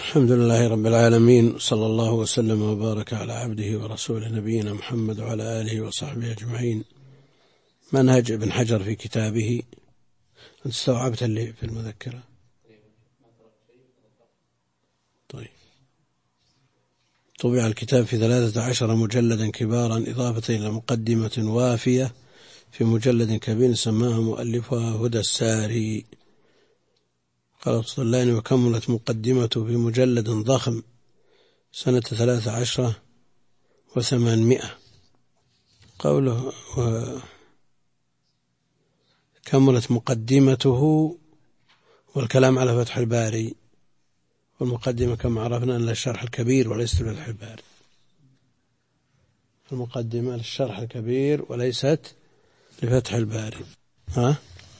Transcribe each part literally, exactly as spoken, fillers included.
الحمد لله رب العالمين، صلى الله وسلم وبارك على عبده ورسوله نبينا محمد وعلى آله وصحبه أجمعين. منهج ابن حجر في كتابه. أنت استوعبت اللي في المذكرة؟ طيب. طبع الكتاب في ثلاثة عشر مجلدا كبارا، إضافة إلى مقدمة وافية في مجلد كبير سماها مؤلفها هدى الساري. قال الطلاني: وكملت مقدمته في مجلد ضخم سنة ثلاث عشرة وثمانمائة. قوله كملت مقدمته، والكلام على فتح الباري، والمقدمة كما عرفنا أن للشرح الكبير وليست لفتح الباري. المقدمة للشرح الكبير وليست لفتح الباري. ها؟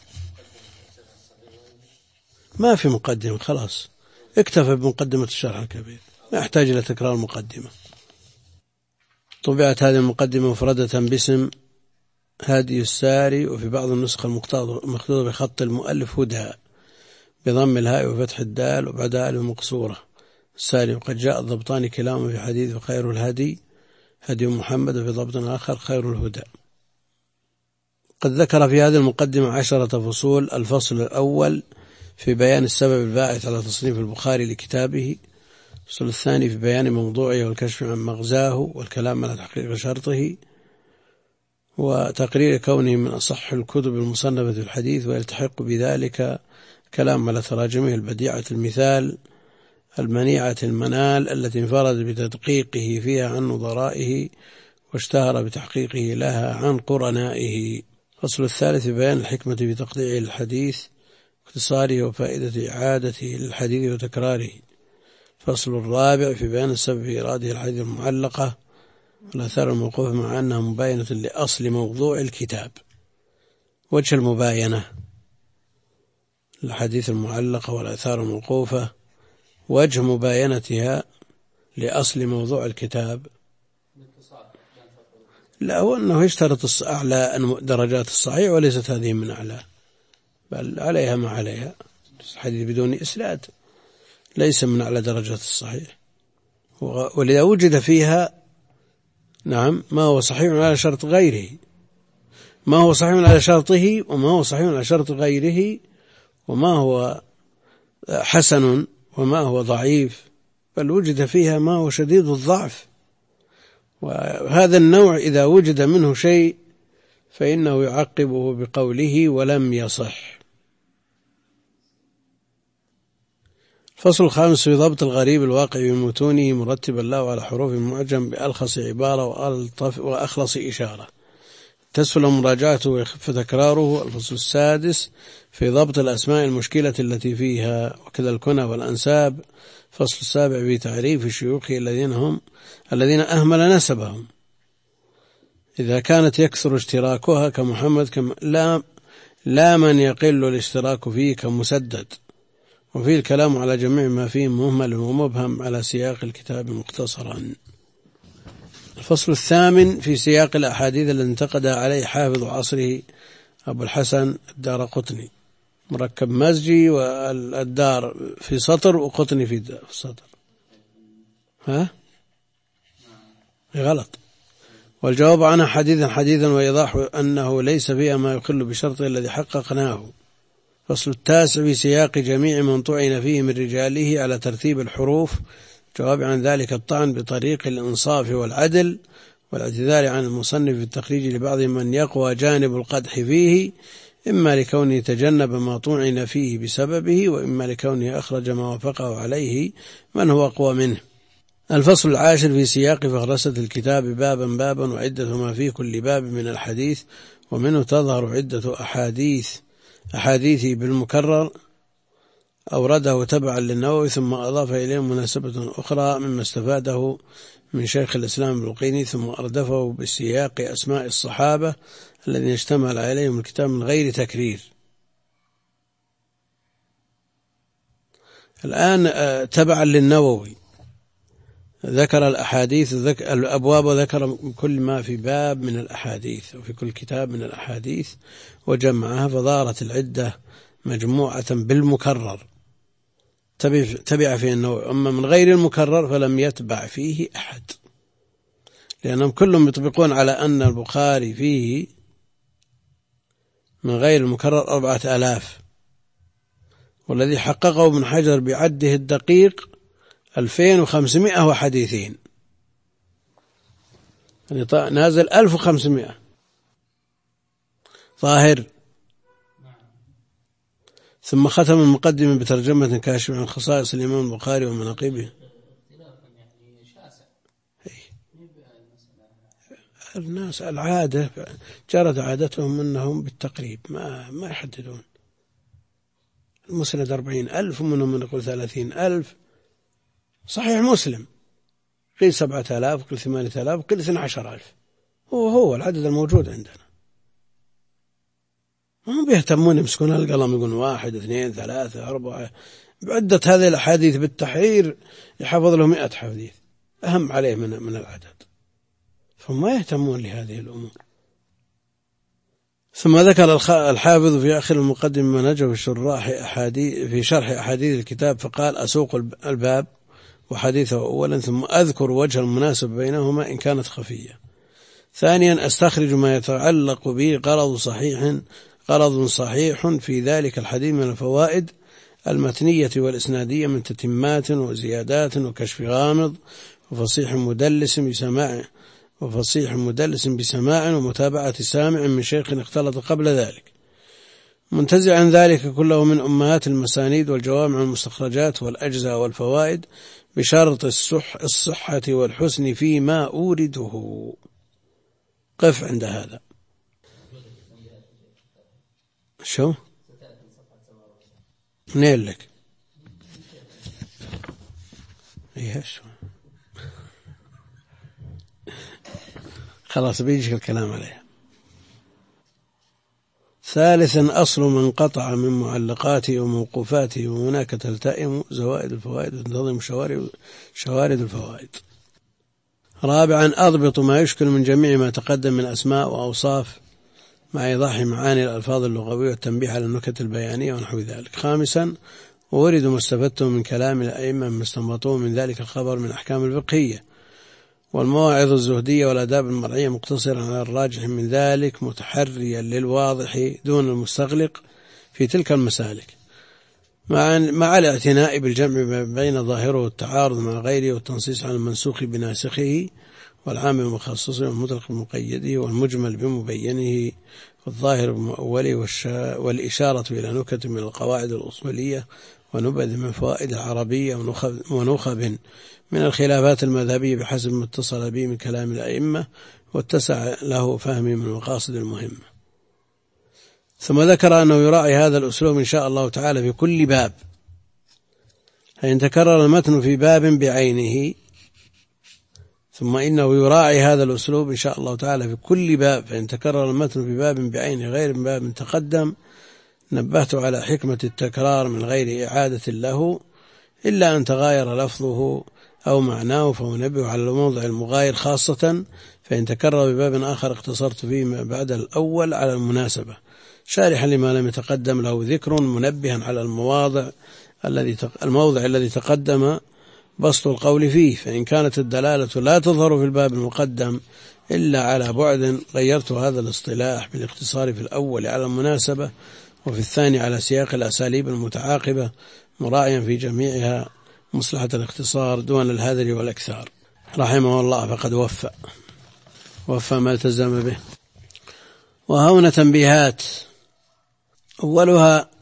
ما في مقدمة، خلاص اكتفى بمقدمة الشرح الكبير، لا يحتاج إلى تكرار المقدمة. طبعت هذه المقدمة مفردة باسم هادي الساري، وفي بعض النسخ المخطوطة بخط المؤلف هدى بضم الهاء وفتح الدال وبعدها ألف مقصورة الساري. وقد جاء الضبطان كلاهما في حديث خير الهدي هدي محمد، وفي ضبط آخر خير الهدى. قد ذكر في هذه المقدمة عشرة فصول. الفصل الأول في بيان السبب الباعث على تصنيف البخاري لكتابه. الفصل الثاني في بيان موضوعه والكشف عن مغزاه والكلام على تحقيق شرطه وتقرير كونه من أصح الكتب المصنفة في الحديث، ويلتحق بذلك كلام على تراجمه البديعة المثال المنيعة المنال التي انفرد بتدقيقه فيها عن نظرائه واشتهر بتحقيقه لها عن قرنائه. الفصل الثالث في بيان الحكمة في تقطيع الحديث واختصاره وفائدة إعادته للحديث وتكراره. الفصل الرابع في بيان السبب في إراده الحديث المعلقة والآثار الموقوفة مع أنها مباينة لأصل موضوع الكتاب. وجه المباينة الحديث المعلقة والآثار الموقوفة، وجه مباينتها لأصل موضوع الكتاب. لا، هو أنه يشترط أعلى درجات الصحيح، وليست هذه من أعلى، بل عليها ما عليها. الحديث بدون إسناد ليس من أعلى درجات الصحيح، ولذا وجد فيها نعم ما هو صحيح على شرط غيره، ما هو صحيح على شرطه وما هو صحيح على شرط غيره، وما هو حسن وما هو ضعيف، بل وجد فيها ما هو شديد الضعف. وهذا النوع إذا وجد منه شيء فإنه يعقبه بقوله ولم يصح. الفصل الخامس في ضبط الغريب الواقع بمتونه مرتبا له على حروف معجم بألخص عبارة وأخلص إشارة تسهل مراجعته ويخف تكراره. الفصل السادس في ضبط الأسماء المشكلة التي فيها وكذا الكنى والأنساب. الفصل السابع في تعريف الشيوخ الذين هم الذين أهمل نسبهم إذا كانت يكثر اشتراكها كمحمد كم لا, لا من يقل الاشتراك فيه كمسدد. وفيه الكلام على جميع ما فيه مهمل ومبهم على سياق الكتاب مختصرا. الفصل الثامن في سياق الأحاديث التي انتقدها عليه حافظ عصره أبو الحسن الدارقطني، مركب مزجي والدار في سطر وقطني في سطر. ها؟ غلط. والجواب عنها حديثا حديثا وإيضاح أنه ليس فيها ما يخل بشرطه الذي حققناه. فصل التاسع في سياق جميع من طعن فيه من رجاله على ترتيب الحروف، جواب عن ذلك الطعن بطريق الإنصاف والعدل والاعتذار عن المصنف بالتخريج لبعض من يقوى جانب القدح فيه، إما لكونه تجنب ما طعن فيه بسببه، وإما لكونه أخرج ما وافقه عليه من هو أقوى منه. الفصل العاشر في سياق فهرسة الكتاب بابا بابا وعدة ما في كل باب من الحديث، ومنه تظهر عدة أحاديث أحاديثي بالمكرر أورده تبعا للنووي، ثم أضاف إليه مناسبة أخرى مما استفاده من شيخ الإسلام البلقيني، ثم أردفه بسياق أسماء الصحابة الذين اشتمل عليهم الكتاب من غير تكرير. الآن تبعا للنووي ذكر الأحاديث الأبواب وذكر كل ما في باب من الأحاديث وفي كل كتاب من الأحاديث وجمعها، فظهرت العدة مجموعة بالمكرر تبع فيه النووي. أما من غير المكرر فلم يتبع فيه أحد، لأنهم كلهم يطبقون على أن البخاري فيه من غير المكرر أربعة آلاف، والذي حققه ابن حجر بعده الدقيق ألفين وخمسمائة وحديثين، يعني نازل ألف وخمسمائة ظاهر. ثم ختم المقدمة بترجمة كاشفة عن خصائص الإمام البخاري ومناقبه. الناس العادة جرت عادتهم أنهم بالتقريب ما ما يحددون. المسند أربعين ألف ومنهم من يقول ثلاثين ألف. صحيح مسلم قيل سبعة آلاف وقيل ثمانية آلاف وقيل اثنى عشر ألف، هو هو العدد الموجود عندنا. هم بيهتمون يمسكون القلم يقولون واحد اثنين ثلاثة أربعة بعدة هذه الأحاديث بالتحرير، يحفظ له مئة حديث أهم عليه من من العدد، فما يهتمون لهذه الأمور. ثم ذكر الحافظ في آخر المقدمة منهجه في شرح أحاديث في شرح أحاديث الكتاب، فقال: أسوق الباب وحديثه أولا، ثم أذكر وجه المناسب بينهما إن كانت خفية. ثانيا أستخرج ما يتعلق به غرض صحيح غرض صحيح في ذلك الحديث من الفوائد المتنية والإسنادية من تتمات وزيادات وكشف غامض وفصيح مدلس بسماع وفصيح مدلس بسماع ومتابعة سامع من شيخ اختلط قبل ذلك، منتزعا ذلك كله من أمهات المسانيد والجوامع المستخرجات والأجزاء والفوائد بشرط الصح الصحة والحسن فيما أورده. قف عند هذا. شو نيل لك ايش خلاص بيجيك الكلام عليها. ثالثا أصل من قطع من معلقاته وموقوفاته، وهناك تلتئم زوائد الفوائد وتنتظم شوارد الفوائد. رابعا أضبط ما يشكل من جميع ما تقدم من أسماء وأوصاف مع إيضاح معاني الألفاظ اللغوية والتنبيه على النكت البيانية ونحو ذلك. خامسا أورد ما استفدته من كلام الأئمة مما استنبطوه من ذلك الخبر من أحكام الفقهية والمواعظ الزهدية والآداب المرعية، مقتصرا على الراجح من ذلك متحريا للواضح دون المستغلق في تلك المسالك، مع مع الاعتناء بالجمع بين ظاهره والتعارض مع غيره والتنصيص على المنسوخ بناسخه والعام بمخصصه والمطلق بمقيده والمجمل بمبينه والظاهر بمؤوله والإشارة إلى نكت من القواعد الأصولية ونبذ من فوائد العربية ونخب من الخلافات المذهبية بحسب ما اتصل به من كلام الأئمة واتسع له فهمي من المقاصد المهمة. ثم ذكر أنه يراعي هذا الأسلوب إن شاء الله تعالى في كل باب، فإن تكرر المتن في باب بعينه ثم إنه يراعي هذا الأسلوب إن شاء الله تعالى في كل باب، فإن تكرر المتن في باب بعينه غير باب تقدم نبهت على حكمة التكرار من غير إعادة له إلا أن تغاير لفظه أو معناه، فنبه على الموضع المغاير خاصة، فإن تكرر بباب آخر اقتصرت فيه ما بعد الأول على المناسبة، شارحا لما لم يتقدم له ذكر منبها على المواضع الذي الموضع الذي تقدم بسط القول فيه، فإن كانت الدلالة لا تظهر في الباب المقدم إلا على بعد غيرت هذا الاصطلاح بالاقتصار في الأول على المناسبة وفي الثاني على سياق الأساليب المتعاقبة، مراعيا في جميعها مصلحة الاختصار دون الهذر والأكثار. رحمه الله فقد وفى وفى ما التزم به. وهنا تنبيهات، أولها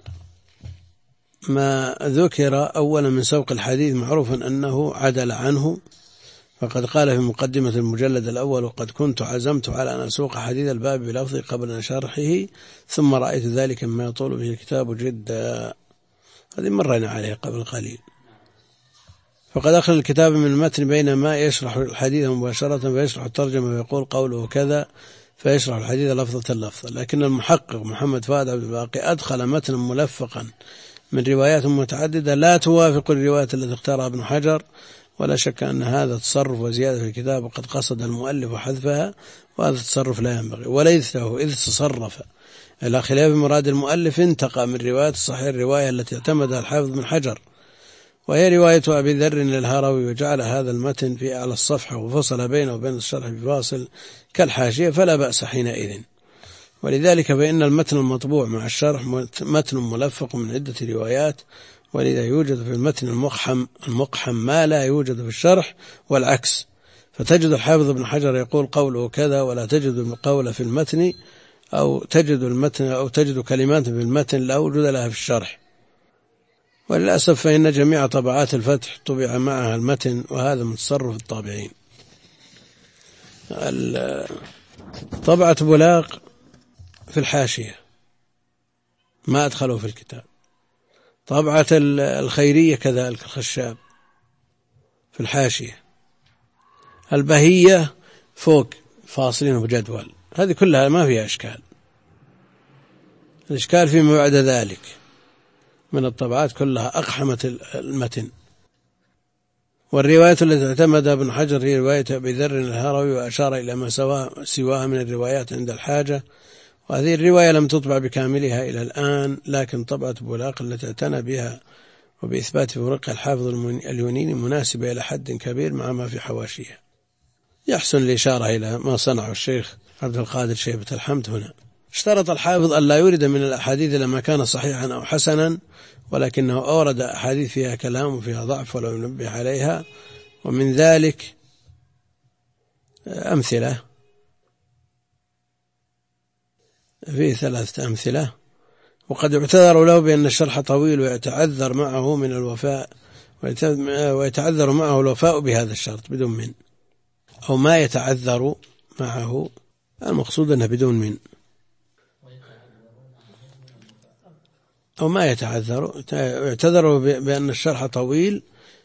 ما ذكر أولا من سوق الحديث، معروفا أنه عدل عنه، فقد قال في مقدمة المجلد الأول: وقد كنت عزمت على أن أسوق حديث الباب بلفظه قبل شرحه، ثم رأيت ذلك مما يطول به الكتاب جدا. هذه مرينا عليه قبل قليل. فقد أخرج الكتاب من المتن بينما يشرح الحديث مباشرة فيشرح الترجمة ويقول قوله كذا فيشرح الحديث لفظة لفظة، لكن المحقق محمد فؤاد عبد الباقي أدخل متنا ملفقا من روايات متعددة لا توافق الروايات التي اختارها ابن حجر، ولا شك أن هذا تصرف وزيادة في الكتاب وقد قصد المؤلف حذفها، وهذا التصرف لا ينبغي وليس له إذ تصرف إلى خلاف مراد المؤلف انتقى من رواية الصحيح الرواية التي اعتمدها الحافظ بن حجر، وهي رواية أبي ذر للهروي، وجعل هذا المتن في أعلى الصفحة وفصل بينه وبين الشرح بفاصل كالحاشية، فلا بأس حينئذ. ولذلك فإن المتن المطبوع مع الشرح متن ملفق من عدة روايات، ولذا يوجد في المتن المقحم المقحم ما لا يوجد في الشرح والعكس. فتجد الحافظ ابن حجر يقول قوله كذا، ولا تجد القول في المتن، أو تجد المتن أو تجد كلمات في المتن لا وجود لها في الشرح. وللأسف فإن جميع طبعات الفتح طبع معها المتن، وهذا من تصرف الطابعين. طبعة بلاق في الحاشية ما أدخلوا في الكتاب. طبعة الخيرية كذلك الخشاب في الحاشية. البهية فوق فاصلين بجدول. هذه كلها ما فيها إشكال. الإشكال فيما بعد ذلك من الطبعات كلها أقحمت المتن. والرواية التي اعتمد ابن حجر هي رواية أبي ذر الهروي، وأشار إلى ما سواها من الروايات عند الحاجة. وهذه الرواية لم تطبع بكاملها إلى الآن، لكن طبعة بولاق التي اعتنى بها وبإثبات فروقها الحافظ اليونيني مناسبة إلى حد كبير مع ما في حواشيها. يحسن الإشارة إلى ما صنعه الشيخ عبد القادر شيبة الحمد هنا. اشترط الحافظ أن لا يورد من الأحاديث لما كان صحيحا أو حسنا، ولكنه أورد أحاديث فيها كلام وفيها ضعف ولو ينبه عليها. ومن ذلك أمثلة، فيه ثلاثة أمثلة. وقد اعتذر له بأن الشرح طويل ويتعذر معه من الوفاء ويتعذر معه الوفاء بهذا الشرط بدون من، أو ما يتعذر معه، المقصود أنه بدون من، أو ما يتعذر. يعتذر بأن الشرح طويل،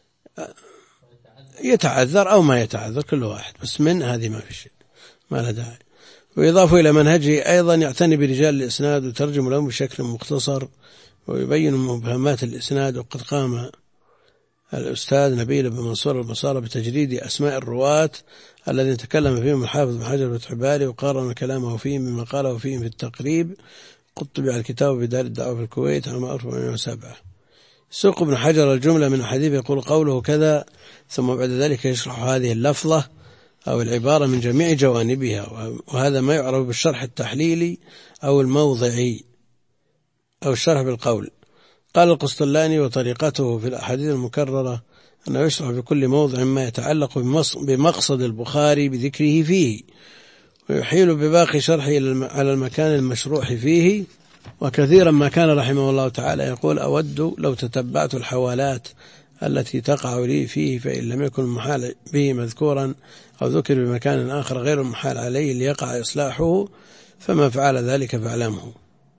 يتعذر أو ما يتعذر كل واحد، بس من هذه ما في شيء، ما له داعي. ويضاف إلى منهجه أيضا يعتني برجال الإسناد وترجم لهم بشكل مختصر ويبين مبهمات الإسناد. وقد قام الأستاذ نبيل بن منصور البصارة بتجريد أسماء الرواة الذين تكلم فيهم الحافظ بن حجر فتح الباري، وقارن كلامه فيهم بما قاله فيهم في التقريب. قد طبع الكتاب بدار الدعوة في الكويت عام ألف وأربعمائة وسبعة. سوق ابن حجر الجملة من الحديث يقول قوله كذا، ثم بعد ذلك يشرح هذه اللفظة أو العبارة من جميع جوانبها، وهذا ما يعرف بالشرح التحليلي أو الموضعي أو الشرح بالقول. قال القسطلاني وطريقته في الأحاديث المكررة أنه يشرح بكل موضع ما يتعلق بمقصد البخاري بذكره فيه، ويحيل بباقي شرحه على المكان المشروح فيه. وكثيرا ما كان رحمه الله تعالى يقول أود لو تتبعت الحوالات التي تقع لي فيه، فإن لم يكن المحال به مذكورا أو ذكر بمكان آخر غير المحال عليه ليقع إصلاحه، فما فعل ذلك فاعلمه.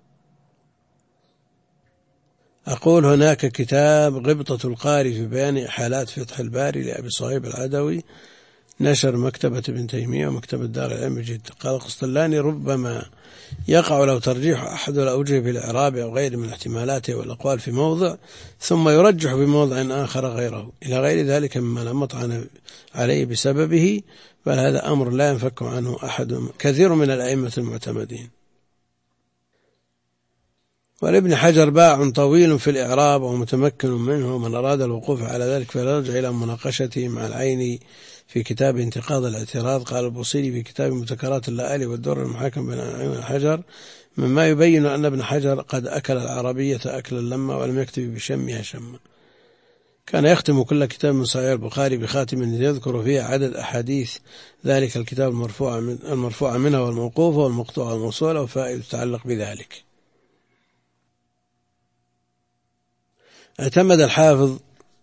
أقول هناك كتاب غبطة القاري في بيان حالات فتح الباري لأبي صهيب العدوي، نشر مكتبة ابن تيمية ومكتبة دار العلم بجدة. قال القسطلاني ربما يقع لو ترجيح أحد الأوجه بالإعراب أو غير من احتمالاته والأقوال في موضع، ثم يرجح بموضع آخر غيره إلى غير ذلك مما لا مطعن عليه بسببه، بل هذا أمر لا ينفك عنه أحد كثير من الأئمة المعتمدين. ولابن حجر باع طويل في الإعراب ومتمكن منه، ومن أراد الوقوف على ذلك فيرجع إلى مناقشته مع العيني في كتاب انتقاض الاعتراض. قال البوصيري في كتاب مذكرات اللآلي والدر المحاكم بين العين والحجر مما يبين أن ابن حجر قد أكل العربية أكلا لما ولم يكتب بشمها شما. كان يختم كل كتاب من صحيح البخاري بخاتم يذكر فيه عدد أحاديث ذلك الكتاب المرفوعة من المرفوعة منها والموقوفة والمقطوعة والموصولة وفائدة تتعلق بذلك. اعتمد الحافظ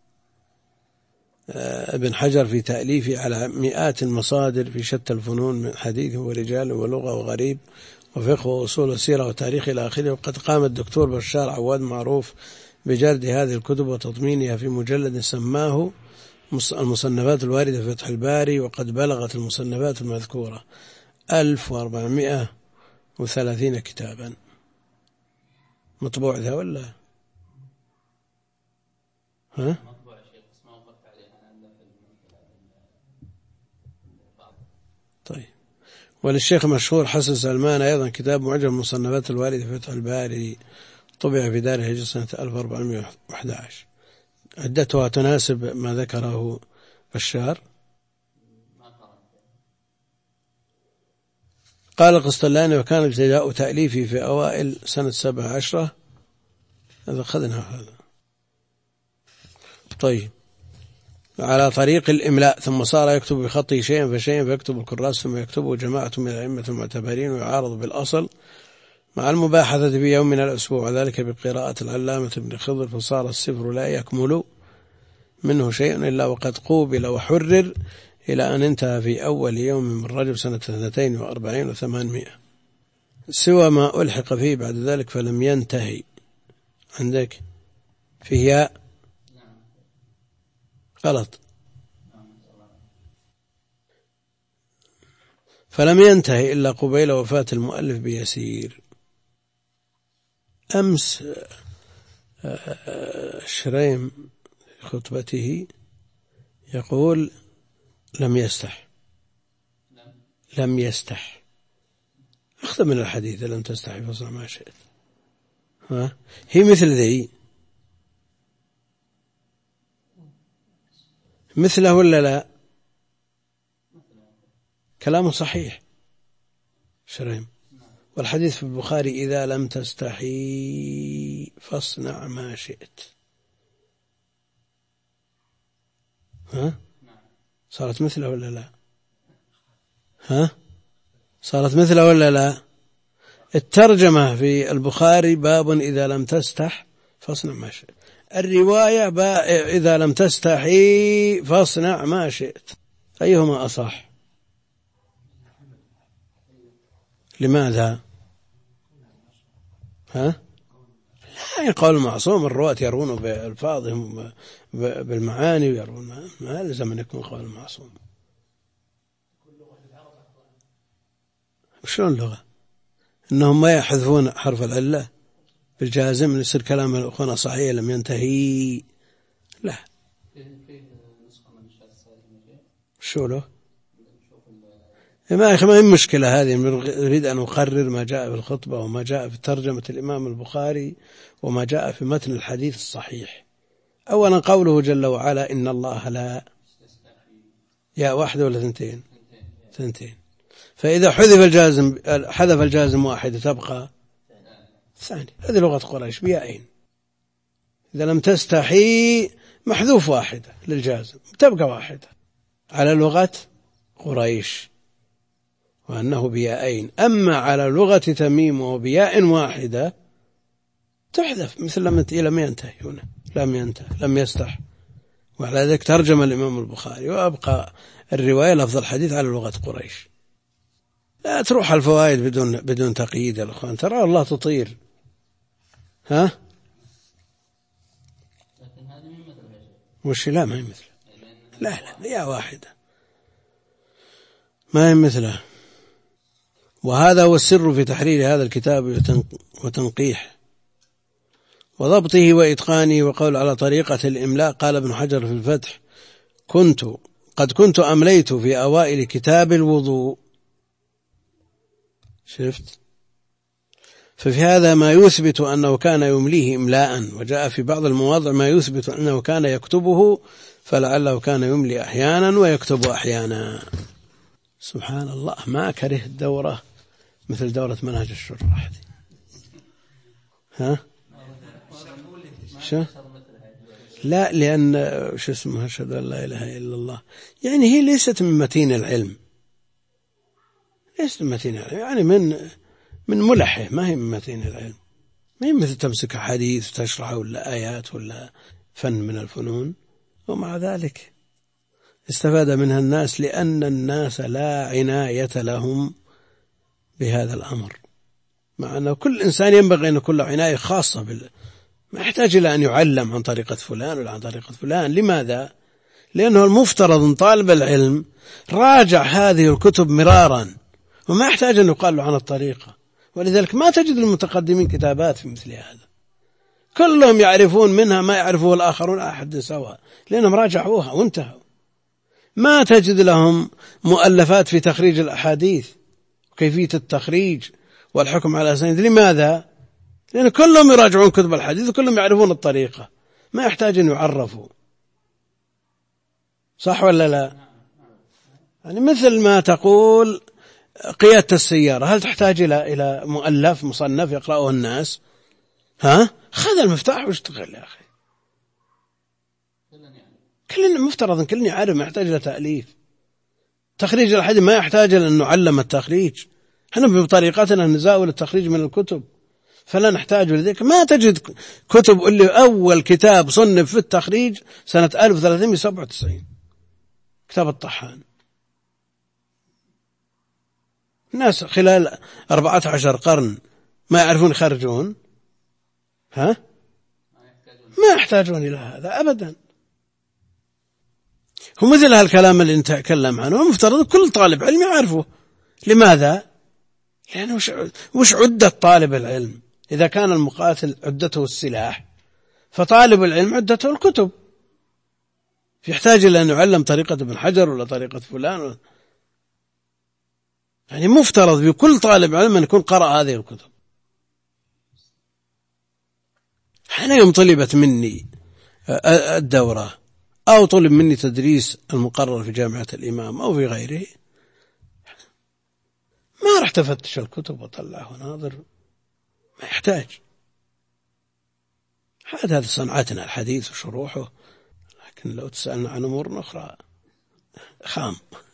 ابن حجر في تأليفه على مئات المصادر في شتى الفنون من حديث ورجال ولغة وغريب وفقه وأصول وسيرة وتاريخ إلى آخره. وقد قام الدكتور بشار عواد معروف بجرد هذه الكتب وتضمينها في مجلد سماه المصنفات الواردة في فتح الباري، وقد بلغت المصنفات المذكورة ألف وأربعمائة وثلاثين كتابا. مطبوع ذا ولا ها؟ طيب. وللشيخ مشهور حسن سلمان أيضا كتاب معجم المصنفات الواردة في فتح الباري، طبع في دار الهجرة سنة ألف وأربعمائة وأحد عشر. عدتها تناسب ما ذكره بشار. قال القسطلاني وكان ابتداء تأليفي في أوائل سنة سبع عشرة. هذا أخذنا هذا. طيب، على طريق الإملاء، ثم صار يكتب بخطه شيئا فشيئا فيكتب الكراس ثم يكتبه جماعة من الأئمة المعتبرين ويعارض بالأصل مع المباحثة في يوم من الأسبوع، وذلك بقراءة العلامة ابن خضر، فصار السفر لا يكمل منه شيء إلا وقد قوبل وحرر إلى أن انتهى في أول يوم من رجب سنة اثنتين وأربعين وثمانمائة، سوى ما ألحق فيه بعد ذلك فلم ينتهي. عندك فيه ياء غلط، فلم ينتهي إلا قبيل وفاة المؤلف بيسير. أمس شريم في خطبته يقول لم يستح لم يستح أخذ من الحديث لم تستحي فاصنع ما شئت. ها هي مثل ذي مثله ولا لا؟ كلامه صحيح شريم، والحديث في البخاري إذا لم تستحي فاصنع ما شئت. ها صارت مثله ولا لا؟ ها صارت مثله ولا لا؟ الترجمة في البخاري باب إذا لم تستح فاصنع ما شئت، الرواية إذا لم تستحي فاصنع ما شئت، أيهما أصح؟ لماذا؟ ها لا يقول المعصوم، الرواة يرون بألفاظهم بالمعاني ويرون، ما لزم أن يكون قول المعصوم. شلون اللغة؟ إنهم ما يحذفون حرف العلة بالجازم يصير كلام الأخوان صحيح لم ينتهي. لا شو له ما ما هي مشكلة هذه، نريد أن نقرر ما جاء في الخطبة وما جاء في ترجمة الإمام البخاري وما جاء في متن الحديث الصحيح. أولا قوله جل وعلا إن الله لا، يا واحدة ولا ثنتين؟ ثنتين. فإذا حذف الجازم حذف الجازم واحدة تبقى ثاني، هذه لغة قريش بيائين. إذا لم تستحي محذوف واحدة للجازم تبقى واحدة على لغة قريش وأنه بيائين. أما على لغة تميم وبياء واحدة تحذف، مثل لم ينتهي هنا، لم ينتهي لم يستح، وعلى ذلك ترجم الإمام البخاري وأبقى الرواية لفظ الحديث على لغة قريش. لا تروح الفوائد بدون بدون تقييد يا الأخوان، ترى الله تطير. ها وش؟ لا ما هي مثله، لا لا يا واحدة ما هي مثله. وهذا هو السر في تحرير هذا الكتاب وتنقيح وضبطه وإتقانه. وقول على طريقة الإملاء، قال ابن حجر في الفتح كنت قد كنت أمليت في أوائل كتاب الوضوء. شفت؟ ففي هذا ما يثبت أنه كان يمليه إملاء، وجاء في بعض المواضع ما يثبت أنه كان يكتبه، فلعله كان يملي أحيانا ويكتب أحيانا. سبحان الله، ما كره الدورة مثل دورة منهج الشراح دي. ها شو؟ لا، لأن شو اسمه أشهد أن لا إله إلا الله، يعني هي ليست من متين العلم، ليست من متين العلم، يعني من من ملحه، ما هي من متين العلم، ما هي مثل تمسك حديث وتشرحه ولا آيات ولا فن من الفنون. ومع ذلك استفاد منها الناس، لأن الناس لا عناية لهم بهذا الأمر، مع أنه كل إنسان ينبغي أن يكون له عناية خاصة بال... ما يحتاج إلى أن يعلم عن طريقة فلان ولا عن طريقة فلان. لماذا؟ لأنه المفترض أن طالب العلم راجع هذه الكتب مرارا وما يحتاج أن يقال له عن الطريقة. ولذلك ما تجد المتقدمين كتابات في مثل هذا، كلهم يعرفون منها ما يعرفه الآخرون أحد سواء، لأنهم راجعوها وانتهوا. ما تجد لهم مؤلفات في تخريج الأحاديث وكيفية التخريج والحكم على أسانيد. لماذا؟ لأن كلهم يراجعون كتب الحديث وكلهم يعرفون الطريقة، ما يحتاج أن يعرفوا، صح ولا لا؟ يعني مثل ما تقول قيادة السيارة، هل تحتاج إلى إلى مؤلف مصنف يقرأه الناس؟ ها؟ خذ المفتاح واشتغل يا أخي. كلنا مفترض كلنا يعرف، ما يحتاج إلى تأليف. تخريج الحديث ما يحتاج إلى أن نعلم التخريج، احنا بطريقتنا نزاول التخريج من الكتب، فلا نحتاج لذلك. ما تجد كتب اللي أول كتاب صنف في التخريج سنة ألف وثلاثمائة وسبعة وتسعين، كتاب الطحان. الناس خلال أربعة عشر قرن ما يعرفون يخرجون، ها؟ ما يحتاجون إلى هذا أبدا. ومثل هالكلام اللي نتكلم عنه مفترض كل طالب علم يعرفه. لماذا؟ يعني وش, وش عدة طالب العلم؟ إذا كان المقاتل عدته السلاح، فطالب العلم عدته الكتب. يحتاج إلى أن يعلم طريقة ابن حجر ولا طريقة فلان ولا. يعني مفترض بكل طالب علم أن يكون قرأ هذه الكتب. حين يوم طلبت مني الدورة أو طلب مني تدريس المقرر في جامعة الإمام أو في غيره، ما رح تفتش الكتب وطلعه وناظر، ما يحتاج. هذا هذا صنعتنا الحديث وشروحه، لكن لو تسألنا عن أمور أخرى خام.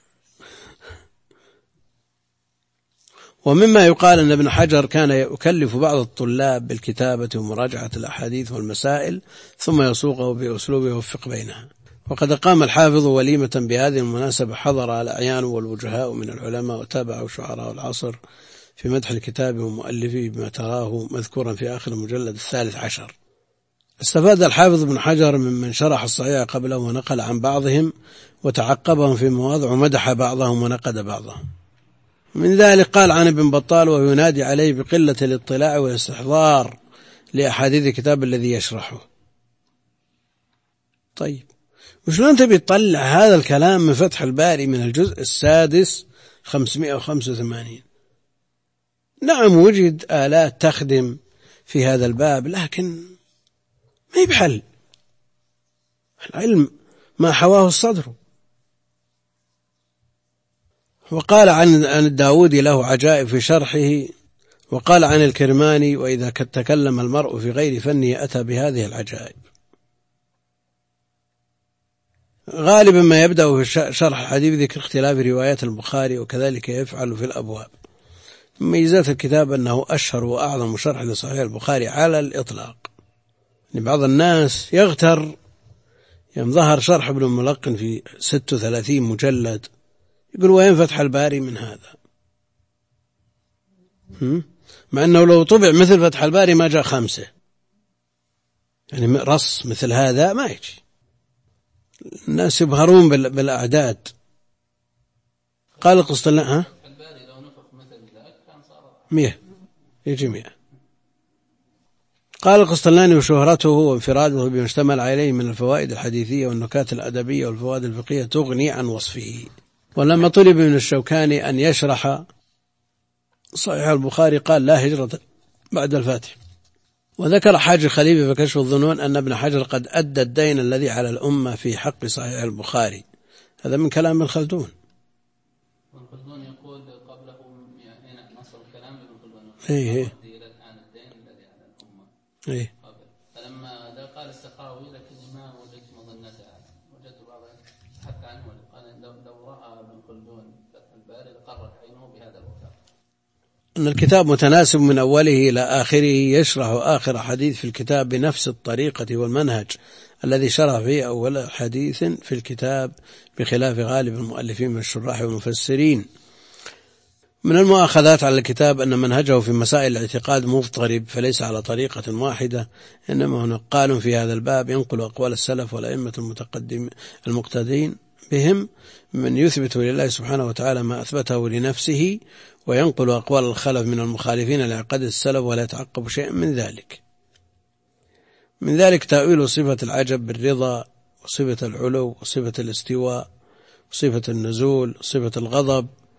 ومما يقال أن ابن حجر كان يكلف بعض الطلاب بالكتابة ومراجعة الأحاديث والمسائل ثم يسوقه بأسلوب يوفق بينها. وقد قام الحافظ وليمة بهذه المناسبة، حضر الأعيان والوجهاء من العلماء وتابعوا شعراء العصر في مدح الكتاب ومؤلفه بما تراه مذكورا في آخر المجلد الثالث عشر. استفاد الحافظ ابن حجر ممن شرح الصحيح قبله ونقل عن بعضهم وتعقبهم في مواضع ومدح بعضهم ونقد بعضهم. من ذلك قال عن ابن بطال وهو ينادي عليه بقلة الاطلاع والاستحضار لأحاديث الكتاب الذي يشرحه. طيب وشلون تبي تطلع هذا الكلام من فتح الباري من الجزء السادس خمسمائة وخمسة وثمانين؟ نعم وجد آلات تخدم في هذا الباب، لكن ما يبحل. العلم ما حواه الصدر. وقال عن الداودي له عجائب في شرحه، وقال عن الكرماني وإذا تكلم المرء في غير فنه أتى بهذه العجائب. غالبا ما يبدأ في شرح الحديث ذكر اختلاف روايات البخاري، وكذلك يفعل في الأبواب. ميزات الكتاب أنه أشهر وأعظم شرح لصحيح البخاري على الإطلاق. بعض الناس يغتر يوم ظهر شرح ابن الملقن في ستة وثلاثين مجلد يقول وين فتح الباري من هذا؟ مع أنه لو طبع مثل فتح الباري ما جاء خمسة، يعني رص مثل هذا ما يجي. الناس يبهرون بالأعداد. قال القسطلاني ها مئة يجي مئة. قال القسطلاني وشهرته وانفراده بما اشتمل عليه من الفوائد الحديثية والنكات الأدبية والفوائد الفقهية تغني عن وصفه. ولما طلب من الشوكاني أن يشرح صحيح البخاري قال لا هجرة بعد الفاتح. وذكر حاج خليفة في كشف الظنون أن ابن حجر قد أدى الدين الذي على الأمة في حق صحيح البخاري. هذا من كلام ابن خلدون. ابن خلدون يقول قبله يعني نصر الكلام ابن خلدون إيه إيه إلى الآن الدين الذي على الأمة. إيه. فلما ده قال السخاوي لكني ما وجدت مظنته، وجدت بعض حتى عنه قال لو لو رأى ابن خلدون فتح الباري لقرت عينه بهذا الوفاق. أن الكتاب متناسب من أوله إلى آخره، يشرح آخر حديث في الكتاب بنفس الطريقة والمنهج الذي شرح فيه أول حديث في الكتاب، بخلاف غالب المؤلفين من الشراح والمفسرين. من المؤاخذات على الكتاب أن منهجه في مسائل الاعتقاد مضطرب، فليس على طريقة واحدة، إنما هو نقال في هذا الباب ينقل أقوال السلف والأئمة المتقدم المقتدين بهم من يثبت لله سبحانه وتعالى ما أثبته لنفسه، وينقل أقوال الخلف من المخالفين لعقد السلف ولا يتعقب شيء من ذلك. من ذلك تأويل صفة العجب بالرضا، وصفة العلو، وصفة الاستواء، وصفة النزول، وصفة الغضب،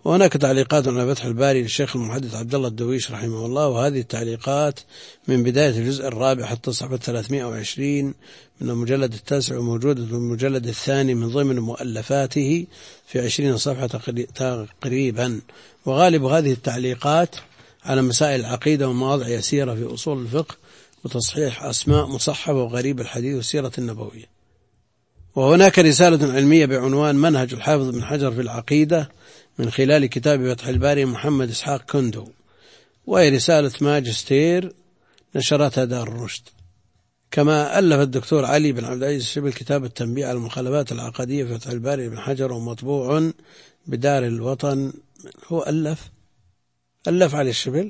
وهناك تعليقات على فتح الباري للشيخ المحدث عبد الله الدويش رحمه الله، وهذه التعليقات من بداية الجزء الرابع حتى صفحة ثلاثمائة وعشرين من المجلد التاسع، وموجودة في المجلد الثاني من ضمن مؤلفاته في عشرين صفحة تقريبا. وغالب هذه التعليقات على مسائل العقيدة ومواضع يسيرة في أصول الفقه وتصحيح أسماء مصحفة وغريب الحديث والسيرة النبوية. وهناك رسالة علمية بعنوان منهج الحافظ بن حجر في العقيدة من خلال كتاب فتح الباري محمد إسحاق كندو، وهي رسالة ماجستير نشرتها دار الرشد. كما ألف الدكتور علي بن عبد العزيز الشبل كتاب التنبيه على المخالفات العقدية في فتح الباري بن حجر، ومطبوع بدار الوطن. هو ألف ألف علي الشبل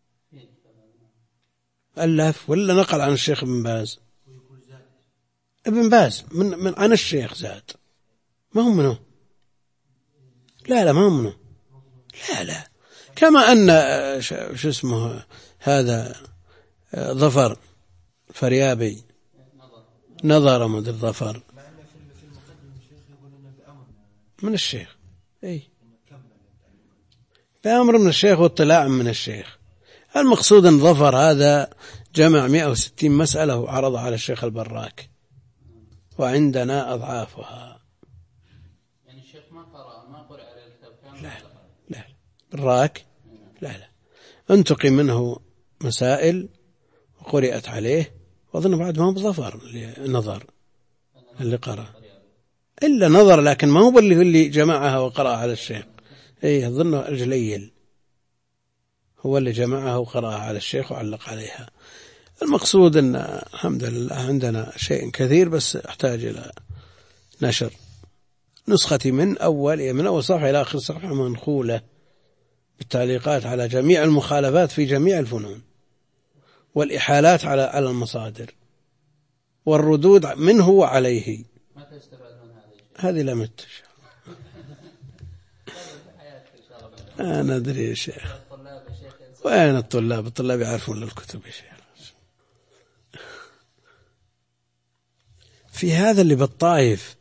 ألف ولا نقل عن الشيخ ابن باز؟ ابن باز من, من عن الشيخ زاد، ما هم منه. لا لا ما هم منه. لا لا كما أن شو اسمه هذا ظفر فريابي نظر مد الظفر من الشيخ، أي بأمر من الشيخ واطلاع من الشيخ. المقصود أن ظفر هذا جمع مئة وستين مسألة وعرض على الشيخ البراك، وعندنا أضعافها. يعني الشيخ ما قرأ ما قرأ على الكتاب كامل؟ لا لا براك لا لا انتقي منه مسائل وقرأت عليه، وأظن بعد ما هو بظفر اللي نظر اللي قرأ إلا نظر، لكن ما هو اللي اللي جمعها وقرأ على الشيخ. إيه أظنه الجليل هو اللي جمعها وقرأها على الشيخ وعلق عليها. المقصود أن الحمد لله عندنا شيء كثير، بس أحتاج إلى نشر نسختي من أول من أول صفحة إلى آخر صفحة منخولة بالتعليقات على جميع المخالفات في جميع الفنون، والإحالات على على المصادر، والردود منه وعليه. متى استفاد من هذه؟ هذه لا مت أنا أدري يا شيخ، وين الطلاب الطلاب يعرفون الكتب يا شيخ. في هذا اللي بالطائف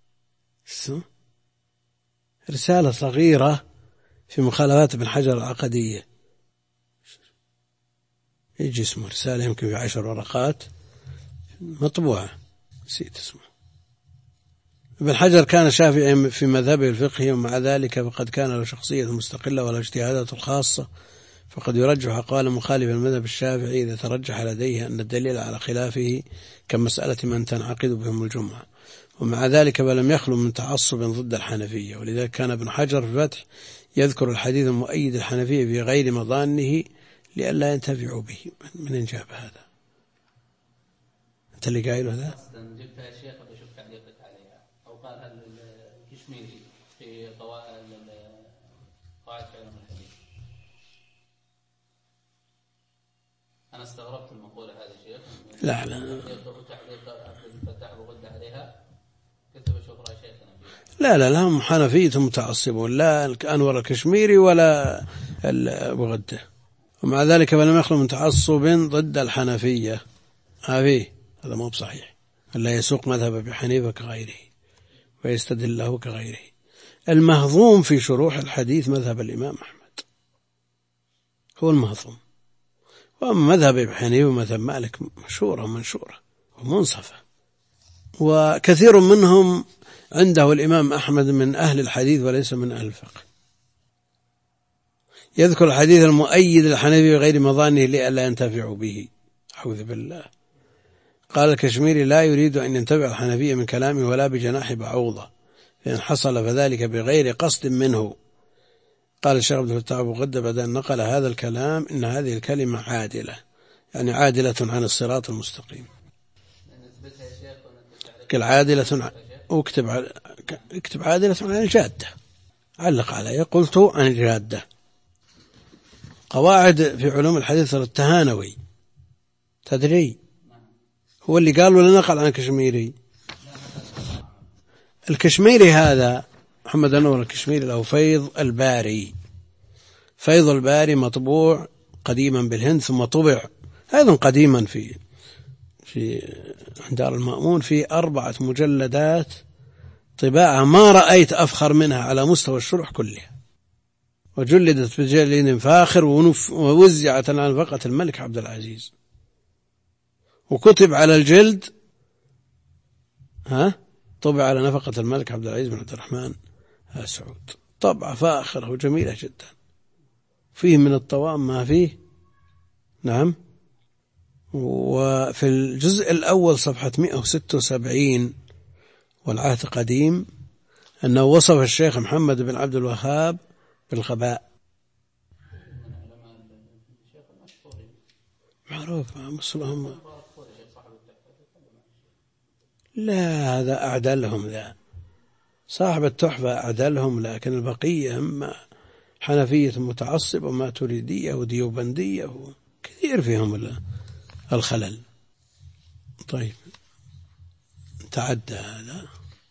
رسالة صغيرة في مخالفات ابن حجر العقدية، يجي اسمه رسالة يمكن في عشر ورقات مطبوعة، نسيت اسمه. ابن حجر كان شافعي في مذهبه الفقهي، ومع ذلك فقد كان له شخصية مستقلة وله اجتهادات الخاصة، فقد يرجح أقوال مخالف المذهب الشافعي إذا ترجح لديه أن الدليل على خلافه كمسألة من تنعقد بهم الجمعة، ومع ذلك فلم يخلو من تعصب ضد الحنفية. ولذلك كان ابن حجر في الفتح يذكر الحديث المؤيد الحنفية في غير مظانه لئلا ينتفعوا به. من إنجاب هذا أنت اللي قايل هذا؟ جبتها يا شيخ بشوف تعليقك عليها، أو قالها الكشميري في قواعد قواعد في علم الحديث. أنا استغربت المقولة هذه شيخ. لا لا لا لا لا هم حنفية متعصبون، لا أنور الكشميري ولا أبو غده، ومع ذلك فلم يخلو من تعصب ضد الحنفية. هذه هذا مو بصحيح، لا يسوق مذهب أبي حنيفة كغيره ويستدل له كغيره. المهضوم في شروح الحديث مذهب الإمام أحمد هو المهضوم، وأما مذهب أبي حنيفة ومذهب مالك مشهورة ومنشورة ومنصفة، وكثير منهم عنده الإمام أحمد من أهل الحديث وليس من أهل الفقه. يذكر الحديث المؤيد للحنفي غير مظانه لئلا ينتفعوا به، أعوذ بالله. قال الكشميري لا يريد أن ينتفع الحنفية من كلامه ولا بجناح بعوضة، فإن حصل فذلك بغير قصد منه. قال الشيخ عبد الفتاح أبو غدة بعد أن نقل هذا الكلام إن هذه الكلمة عادلة، يعني عادلة عن الصراط المستقيم. قل عادلة اكتب على اكتب عادلة عن الجادة، علق علي قلت عن الجادة. قواعد في علوم الحديث التهانوي تدري هو اللي قال ولا نقل عن الكشميري؟ الكشميري هذا محمد أنور الكشميري له فيض الباري، فيض الباري مطبوع قديما بالهند، ثم طبع أيضا قديما في في دار المأمون في أربعة مجلدات طباعة ما رأيت أفخر منها على مستوى الشروح كلها. وجلدت بجلد فاخر ووزعت على نفقة الملك عبد العزيز، وكتب على الجلد ها طبع على نفقة الملك عبد العزيز بن عبد الرحمن آل سعود، طبعة فاخرة وجميلة جدا، فيه من الطوام ما فيه. نعم. وفي الجزء الأول صفحة مئة وستة وسبعين والعهد قديم أنه وصف الشيخ محمد بن عبد الوهاب بالغباء. معروف مسلم. لا هذا أعدلهم، ذا صاحب التحفة أعدلهم، لكن البقية هم حنفية متعصب وما تريدية وديوبندية كثير فيهم الخلل. طيب تعدى هذا.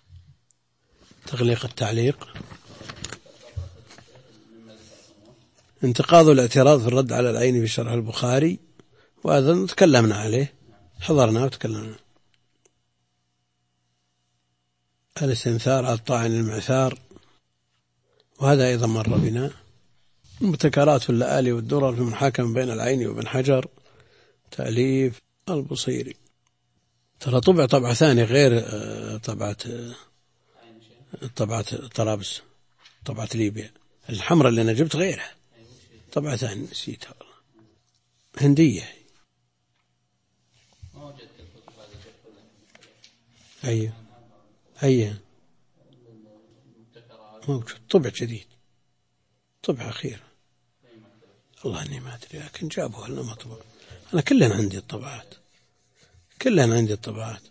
تغليق التعليق. انتقاض الاعتراض في الرد على العيني في شرح البخاري، وهذا تكلمنا عليه، حضرنا وتكلمنا. الاستنثار على الطاعن المعثار، وهذا أيضا مر بنا. المبتكرات في اللآلي والدرر في المحاكم بين العيني وابن حجر، تأليف البصيري. ترى طبع طبعة ثانية غير طبعة طبعة طرابلس، طبعة ليبيا الحمراء اللي أنا جبت غيرها، طبعة ثانية نسيتها والله، هندية. أيه أيه موجود، طبع جديد، طبع أخير، الله أني ما أدري، لكن جابوها لنا مطبوع. أنا كلنا عندي الطبعات، كلنا عندي الطبعات.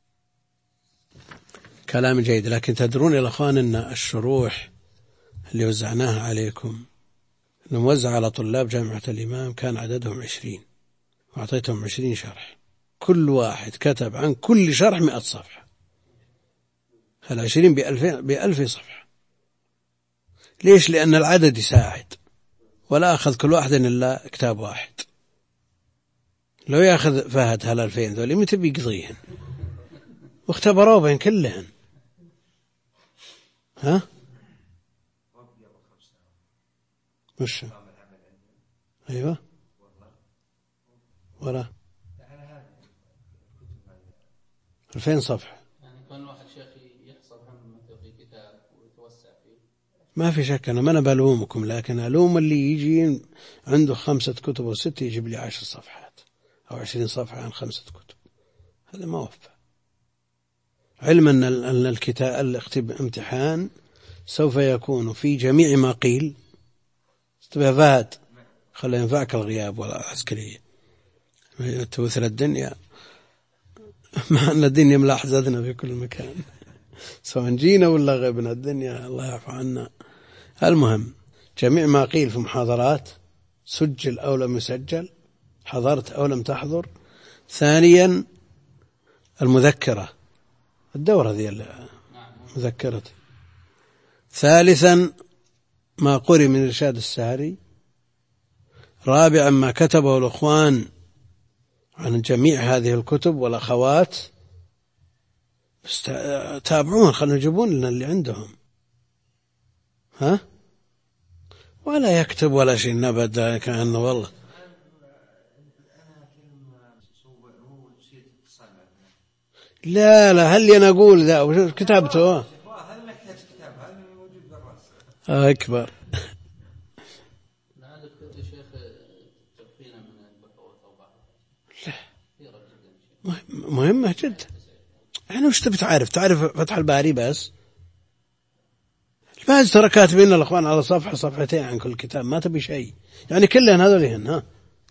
كلام جيد. لكن تدرون يا أخوان أن الشروح اللي وزعناها عليكم نوزع على طلاب جامعة الإمام كان عددهم عشرين، وأعطيتهم عشرين شرح، كل واحد كتب عن كل شرح مئة صفحة، هالعشرين بألف صفحة. ليش؟ لأن العدد يساعد، ولا أخذ كل واحد إلا كتاب واحد. لو يأخذ فهد هالألفين ذولي متى بيقضيهن؟ واختبروا بين كلهن. ها مش أيوة ولا ألفين صفحة، يعني كل واحد شيخ يحصل همته في كتاب ويتوسع فيه. ما في شك، أنا ما أنا بلومكم، لكن ألوم اللي يجي عنده خمسة كتب أو ستة يجيب لي عشر صفحات أو عشرين صفحة عن خمسة كتب، هذا ما وفى. علما أن الكتاب الامتحان سوف يكون في جميع ما قيل. استبه فهد خلى ينفعك الغياب ولا العسكرية توثر الدنيا، مع أن الدنيا ملاحظتنا في كل مكان، سواء جينا ولا غيبنا الدنيا الله يعفو عنا. المهم جميع ما قيل في محاضرات، سجل أو لم يسجل، حضرت أو لم تحضر. ثانيا المذكرة، الدورة ذي مذكرة. ثالثا ما قرئ من إرشاد الساري. رابعا ما كتبه الأخوان عن جميع هذه الكتب والأخوات، تابعون، خلنا يجيبون لنا اللي عندهم. ها ولا يكتب ولا شيء نبدا، كأنه والله لا لا هل أنا أقول ذا كتابته أكبر. مهمة جدا. يعني وش تبي تعرف؟ تعرف فتح الباري بس؟ الباز ترى كاتبين الأخوان على صفحة صفحتين عن كل كتاب، ما تبي شيء، يعني كلهن هذولهن ها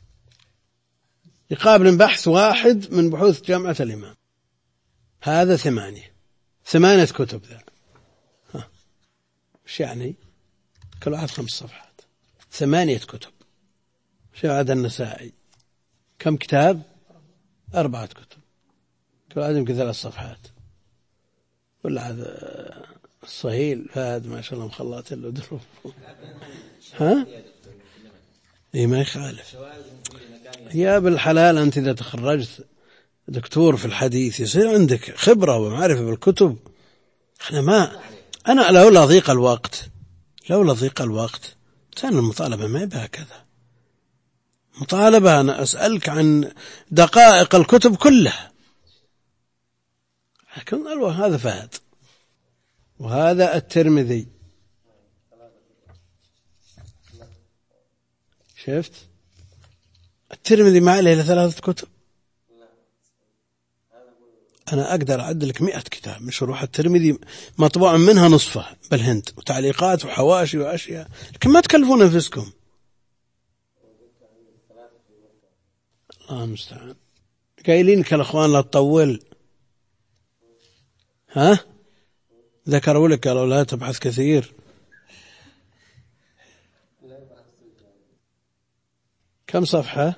يقابل بحث واحد من بحوث جامعة الإمام، هذا ثمانية ثمانية كتب ذا، ها وش يعني؟ كل واحد خمس صفحات، ثمانية كتب. شو عاد النسائي كم كتاب؟ أربعة كتب، كل واحد يمكن ثلاث صفحات. ولا هذا الصهيل فهد ما شاء الله مخلات له دروب. ها اي ما يخالف يا بالحلال. أنت إذا تخرجت دكتور في الحديث يصير عندك خبرة ومعرفة بالكتب. أنا ما أنا لولا ضيق الوقت لولا ضيق الوقت كان المطالبة ما يبقى هكذا. مطالبة أنا أسألك عن دقائق الكتب كلها، لكن هذا فهد وهذا الترمذي. شفت الترمذي ما عليه إلا ثلاثة كتب. أنا أقدر أعد لك مئة كتاب من شروح الترمذي مطبوع منها نصفها بالهند وتعليقات وحواشي وأشياء، لكن ما تكلفون أنفسكم. الله المستعان. قايلينك الأخوان لا تطول. ها ذكروا لك قالوا لا تبحث كثير. كم صفحة؟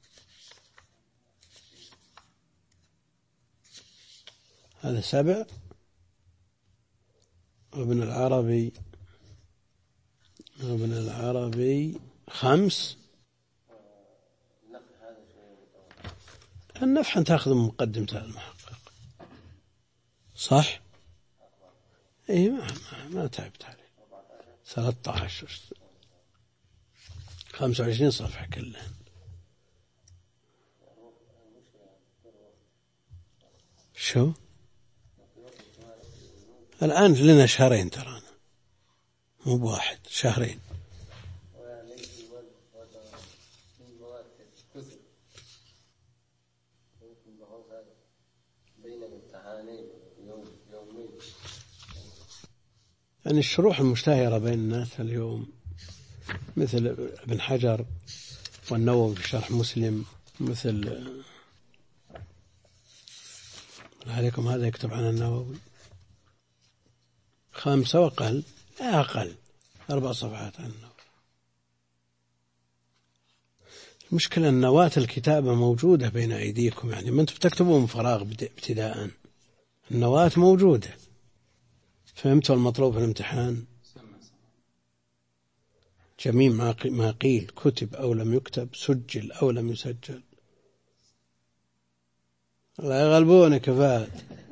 هذا سبع. وابن العربي وابن العربي خمس. النفح أن تأخذ من مقدمة المحقق صح؟ إيه ما ما, ما تعبت عليه. ثلاثة عشر خمسة وعشرين صفحة كلها. شو الآن لنا شهرين ترانا مو بواحد، شهرين. يعني الشروح المشتهرة بين الناس اليوم مثل ابن حجر والنووي في شرح مسلم، مثل عليكم هذا يكتب عن النووي خمسة وأقل، لا أقل أربع صفحات عن النووي. المشكلة أن نواة الكتابة موجودة بين أيديكم، يعني ما أنتم بتكتبوا من فراغ ابتداء، النواة موجودة. فهمتوا المطلوب في الامتحان؟ جميع ما قيل كتب أو لم يكتب، سجل أو لم يسجل. الله يغلبونك فهد.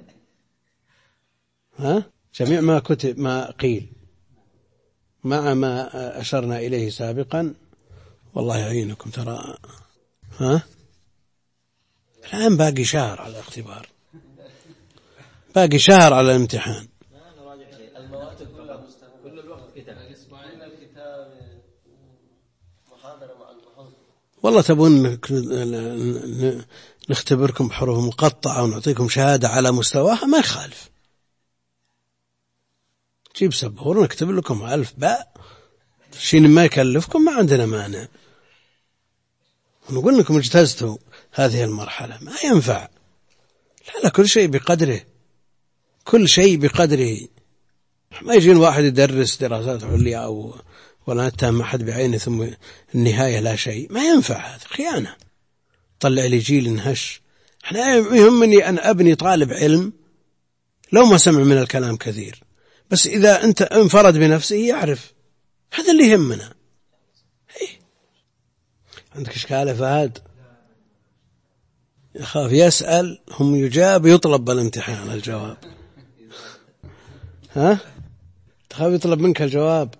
ها جميع ما كتب ما قيل مع ما أشرنا إليه سابقا. والله يعينكم ترى. ها الآن باقي شهر على الاختبار، باقي شهر على الامتحان. والله تبون نختبركم بحروف مقطعة ونعطيكم شهادة على مستواها ما يخالف. جيب سبورة ونكتب لكم ألف باء شيء ما يكلفكم، ما عندنا مانع. ونقول لكم اجتزتوا هذه المرحلة ما ينفع. لا لا كل شيء بقدره، كل شيء بقدره. ما يجين واحد يدرس دراسات عليا أو ولا نتهم أحد بعينه ثم النهاية لا شيء، ما ينفع. هذا خيانة. طلع لي جيل نهش. احنا يهمني أن أبني طالب علم لو ما سمع من الكلام كثير، بس إذا أنت انفرد بنفسه يعرف، هذا اللي يهمنا. هي. عندك إشكال فهد؟ يخاف يسأل هم يجاب يطلب بالامتحان الجواب. ها تخاف يطلب منك الجواب؟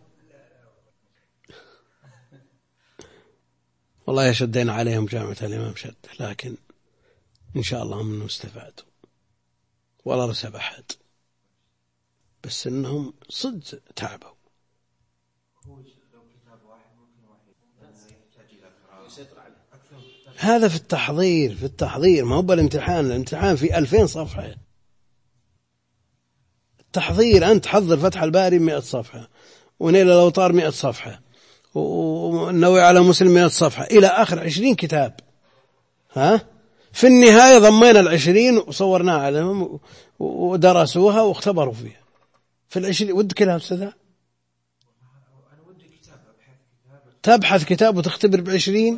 والله يشدين عليهم جامعة الإمام شد، لكن إن شاء الله هم استفادوا ولا رسب أحد، بس إنهم صد تعبوا. هذا في التحضير، في التحضير ما هو بالامتحان. الامتحان في ألفين صفحة. التحضير أنت حضر فتح الباري مئة صفحة، ونيل الأوطار مئة صفحة، والنووي على مسلم مئة صفحة، إلى آخر عشرين كتاب. ها في النهاية ضمينا العشرين وصورناها عليهم ودرسوها واختبروا فيها. في العشرين ودك لها أستاذ تبحث كتاب وتختبر بعشرين.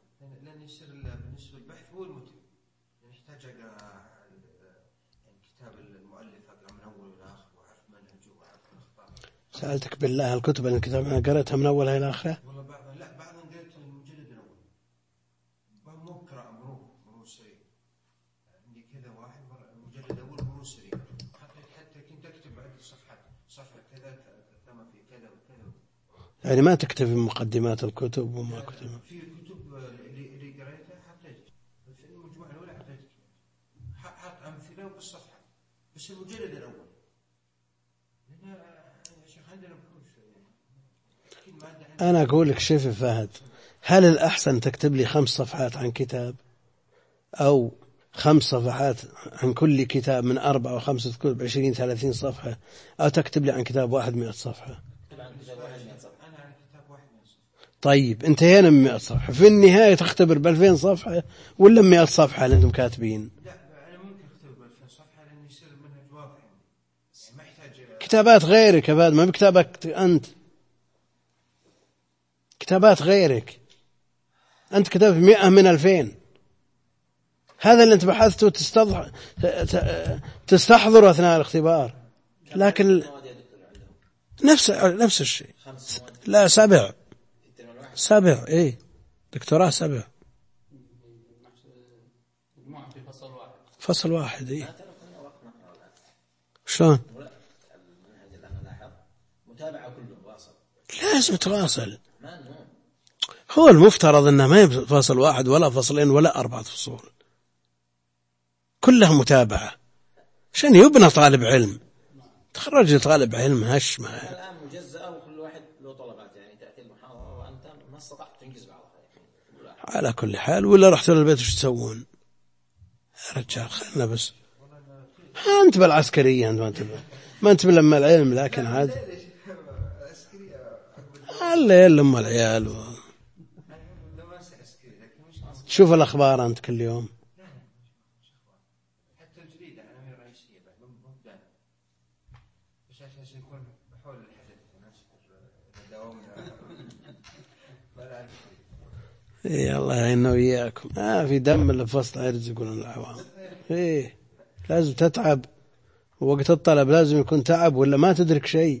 سألتك بالله الكتب الكتاب أنا قرأتها من أولها إلى آخرها. والله بعض لا بعضهم قرأت المجلد الأول، بعض مو قراءة مرور مرور سريع. عندي كذا واحد المجلد الأول مرور سريع، حتى حتى كنت أكتب بعد الصفحات صفحة كذا ثم في كذا وكذا. يعني ما تكتفي بمقدمات الكتب وما كتب. في كتب اللي اللي قريتها حطيت في المجموعة الأولى حطيت حط أمثلة وبالصفحة بس المجلد الأول. لأن يا شيخ عندنا بكل أنا أقول لك شوف فهد، هل الأحسن تكتب لي خمس صفحات عن كتاب أو خمس صفحات عن كل كتاب من أربعة أو خمسة كتب عشرين ثلاثين صفحة، أو تكتب لي عن كتاب واحد مئة صفحة؟ طيب انتهينا من مئة صفحة، في النهاية تختبر بألفين صفحة ولا مئة صفحة اللي أنتم كاتبين؟ لا أنا ممكن أختبر بألفين صفحة لأنه يصير منهج واضح، يعني ما يحتاج كتابات غيرك يا بعد، ما بكتابك أنت، كتابات غيرك أنت كتبت مئة من ألفين، هذا اللي أنت بحثته تستضح... تستحضره أثناء الاختبار. لكن نفس نفس الشيء. لا سبع سبع إيه دكتوراه سبع فصل واحد إيه. شلون لازم تواصل؟ هو المفترض أنه ما يبقى فصل واحد ولا فصلين ولا أربعة فصول، كلها متابعة عشان يبنى طالب علم. تخرج طالب علم هش ما الآن مجزأة وكل واحد له طلبات، يعني تأتي المحاضرة وأنت ما استطعت تنجز بعضها. على كل حال ولا رحتوا للبيت وش تسوون يا رجال؟ خلنا بس أنت بالعسكرية أنت ما أنت ما أنت لما العلم، لكن عاد الليل لما العيال و... شوف الأخبار أنت كل يوم. حتى الجريدة عناوين رئيسية بعد مبدأ بس عشان يكون حول الحدث الناس داومنا ولا عارف. إيه الله يعيننا وإياكم. آه في دم اللي في وسط عرز يقولون العوام. إيه لازم تتعب، ووقت الطلب لازم يكون تعب ولا ما تدرك شيء.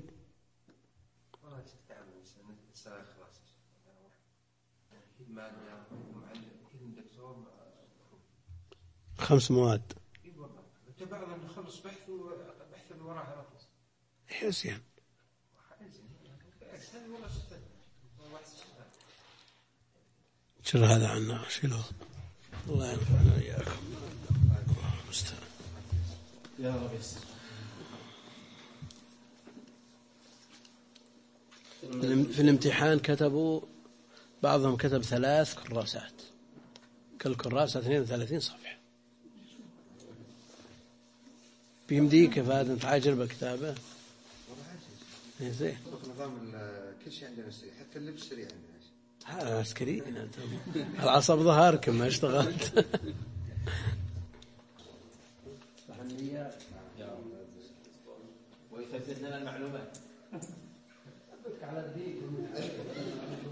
خمس مواد بعضهم يخلص بحث وبحث اللي وراه رفض. يا زين. شر هذا عنا شيلوه الله ينفعنا وإياكم. يا رب يسر. في الامتحان كتبوا بعضهم كتب ثلاث كراسات، كل كراسة اثنين وثلاثين صفحة. بيمديك فهذا انت عاجل بالكتابة؟ ايه زين. نظام كل شيء عندنا سريع، حتى اللبس سريع عندنا. هذا عسكري انت العصب ظهركم ما اشتغلت. ويثبت لنا المعلومات.